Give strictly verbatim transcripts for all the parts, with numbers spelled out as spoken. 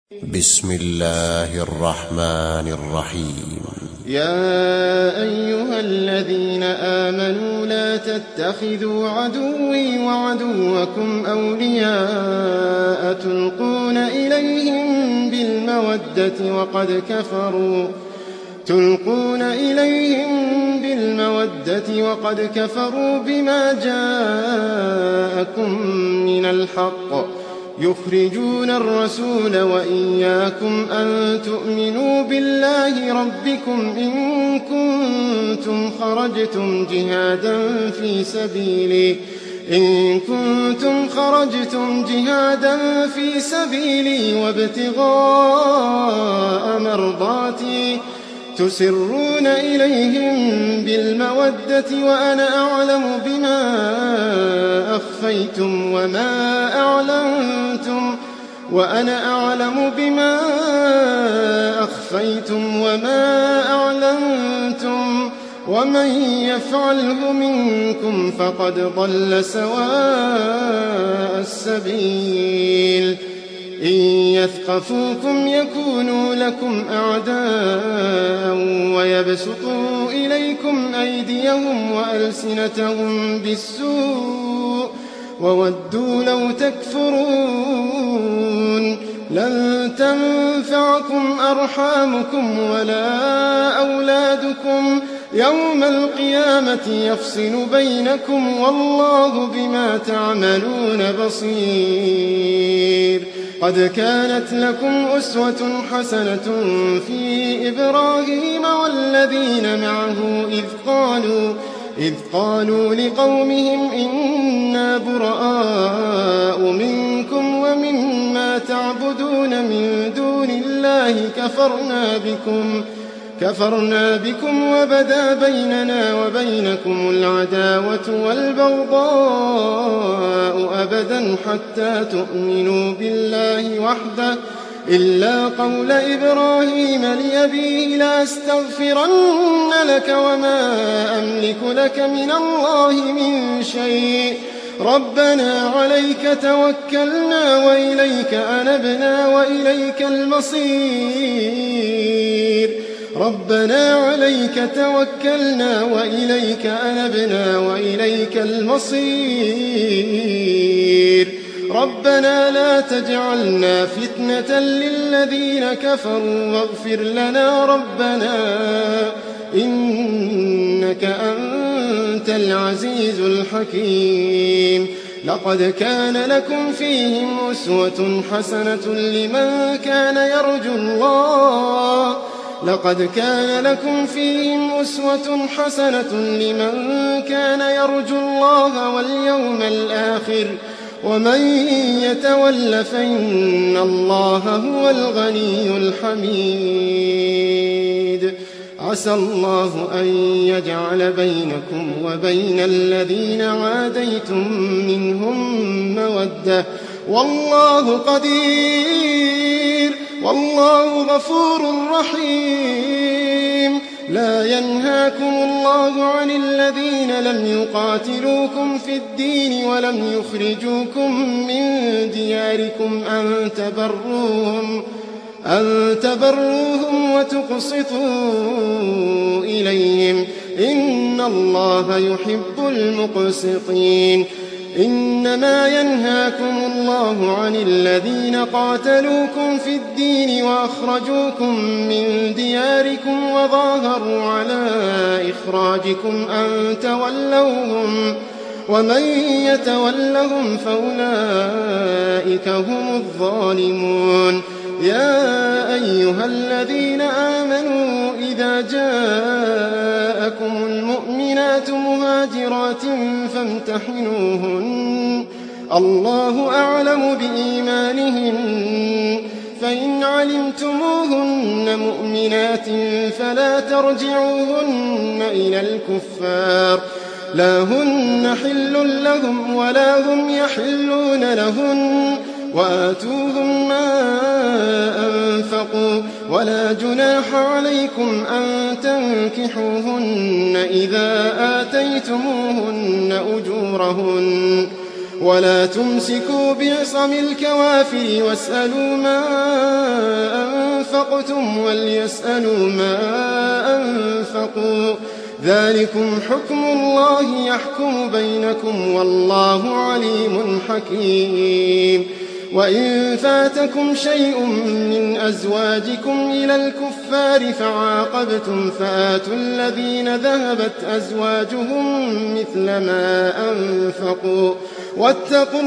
بسم الله الرحمن الرحيم. يا أيها الذين آمنوا لا تتخذوا عدوي وعدوكم أولياء تلقون إليهم بالمودة وقد كفروا تلقون إليهم بالمودة وقد كفروا بما جاءكم من الحق يخرجون الرسول وإياكم أن تؤمنوا بالله ربكم إن كنتم خرجتم جهادا في سبيلي إن كنتم خرجتم جهادا في سبيلي وابتغاء مرضاتي تسرون إليهم بالمودة وأنا أعلم بما أخفيتم وما أعلنتم وأنا أعلم بما أخفيتم وما أعلنتم ومن يفعله منكم فقد ضل سواء السبيل إن يثقفوكم يكونوا لكم أعداء ويبسطوا إليكم أيديهم وألسنتهم بالسوء وودوا لو تكفرون لن تنفعكم أرحامكم ولا أولادكم يوم القيامة يفصل بينكم والله بما تعملون بصير. قد كانت لكم أسوة حسنة في إبراهيم والذين معه إذ قالوا إذ قالوا لقومهم إنا براء منكم ومما تعبدون من دون الله كفرنا بكم كفرنا بكم وبدا بيننا وبينكم العداوة والبغضاء أبدا حتى تؤمنوا بالله وحده إلا قول إبراهيم لأبيه لأستغفرن لك وما أملك لك من الله من شيء ربنا عليك توكلنا وإليك أنبنا وإليك المصير ربنا عليك توكلنا وإليك أنبنا وإليك المصير ربنا لا تجعلنا فتنة للذين كفروا واغفر لنا ربنا إنك أنت العزيز الحكيم. لقد كان لكم فيهم أسوة حسنة لمن كان يرجو الله لقد كان لكم فيهم أسوة حسنة لمن كان يرجو الله واليوم الآخر ومن يتول فإن الله هو الغني الحميد. عسى الله أن يجعل بينكم وبين الذين عاديتم منهم مودة والله قدير والله غفور رحيم. لا ينهاكم الله عن الذين لم يقاتلوكم في الدين ولم يخرجوكم من دياركم أن تبروهم أن تبروهم وتقسطوا إليهم إن الله يحب المقسطين. إنما ينهاكم الله عن الذين قاتلوكم في الدين وأخرجوكم من دياركم وظاهروا على إخراجكم أن تولوهم ومن يتولهم فأولئك هم الظالمون. يا أيها الذين آمنوا إذا جاءكم المؤمنات مهاجرات فامتحنوهن الله أعلم بإيمانهن فإن علمتموهن مؤمنات فلا ترجعوهن إلى الكفار لا هن حل لهم ولا هم يحلون لهن وآتوهم ما أنفقوا ولا جناح عليكم أن تنكحوهن إذا آتيتموهن أجورهن ولا تمسكوا بعصم الكوافر واسألوا ما أنفقتم وليسألوا ما أنفقوا ذلكم حكم الله يحكم بينكم والله عليم حكيم. وإن فاتكم شيء من أزواجكم إلى الكفار فعاقبتم فآتوا الذين ذهبت أزواجهم مثل ما أنفقوا واتقوا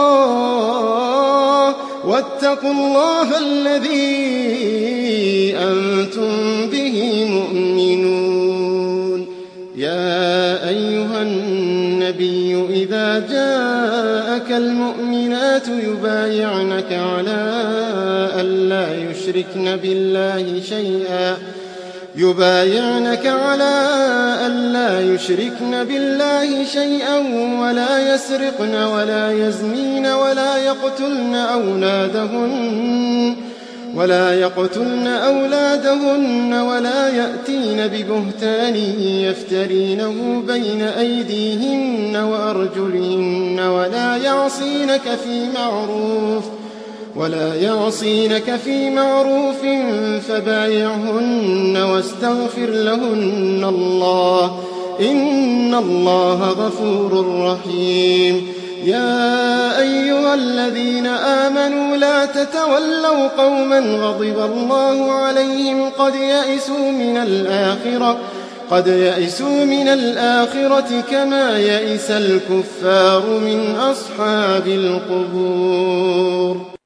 الله واتقوا الله الذي أنتم به مؤمنون. يا أيها النبي إذا جاءك المؤمنات يبايعنك على ألا يشركن بالله شيئا يبايعنك على ألا يشركن بالله شيئا ولا يسرقن ولا يزنين ولا يقتلن أولادهن ولا يقتلن أولادهن ولا يأتين ببهتان يفترينه بين أيديهن وأرجلهن ولا يعصينك في معروف ولا يعصينك في معروف فبايعهن واستغفر لهن الله إن الله غفور رحيم. يا أيها الذين آمنوا لا تتولوا قوما غضب الله عليهم قد يئسوا من الآخرة قد يئسوا من الآخرة كما يئس الكفار من أصحاب القبور.